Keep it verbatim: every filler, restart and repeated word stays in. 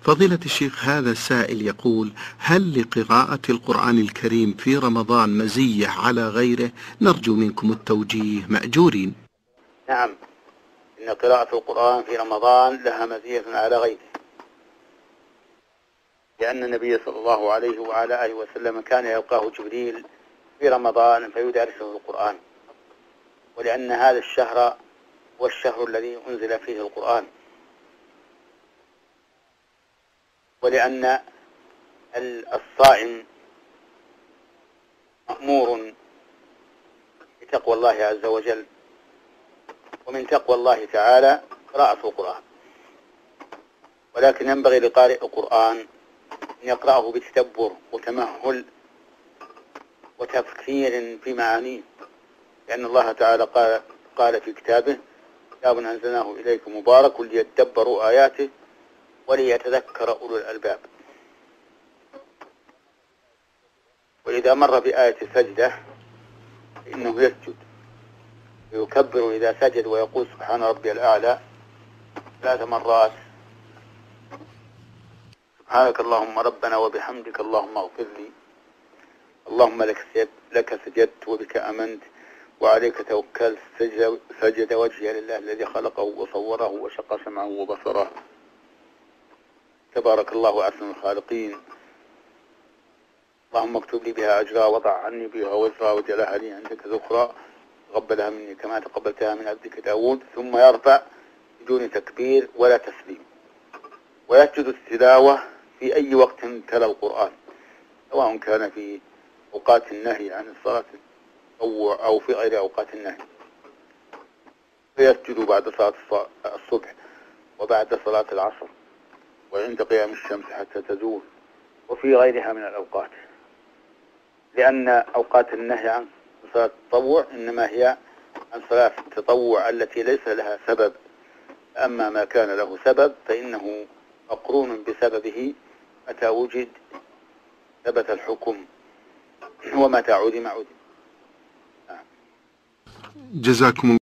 فضيلة الشيخ، هذا السائل يقول: هل لقراءة القرآن الكريم في رمضان مزية على غيره؟ نرجو منكم التوجيه مأجورين. نعم، إن قراءة القرآن في رمضان لها مزية على غيره، لأن النبي صلى الله عليه وعلى آله وسلم كان يلقاه جبريل في رمضان فيدارسه القرآن، ولأن هذا الشهر هو الشهر الذي أنزل فيه القرآن، ولأن الصائم مأمور بتقوى الله عز وجل، ومن تقوى الله تعالى قراءة القرآن، ولكن ينبغي لقارئ القرآن أن يقرأه بتدبر وتمهل وتفكير في معانيه، لأن الله تعالى قال, قال في كتابه: كتاب أنزلناه إليكم مبارك ليدبروا آياته وليتذكر أولو الألباب. وإذا مر بآية سجدة فإنه يسجد ويكبر إذا سجد ويقول: سبحان ربي الأعلى ثلاث مرات، سبحانك اللهم ربنا وبحمدك اللهم اغفر لي، اللهم لك سجدت, لك سجدت وبك أمنت وعليك توكلت، سجد, سجد وجهي لله الذي خلقه وصوره وشق سمعه وبصره، تبارك الله أحسن الخالقين، اللهم اكتب لي بها أجرا وضع عني بها وزرا وجلها لي عندك ذخرا، تقبلها مني كما تقبلتها من عبدك داود. ثم يرفع بدون تكبير ولا تسليم، ويسجد التلاوة في أي وقت تلا القرآن، سواء كان في أوقات النهي عن الصلاة أو في غير أوقات النهي، فيسجد بعد صلاة الصبح وبعد صلاة العصر وعند قيام الشمس حتى تزول، وفي غيرها من الأوقات، لأن أوقات النهي عن صلاة التطوع إنما هي عن صلاة التطوع التي ليس لها سبب، أما ما كان له سبب فإنه مقرون بسببه، متى وجد ثبت الحكم ومتى عدم عدم. جزاكم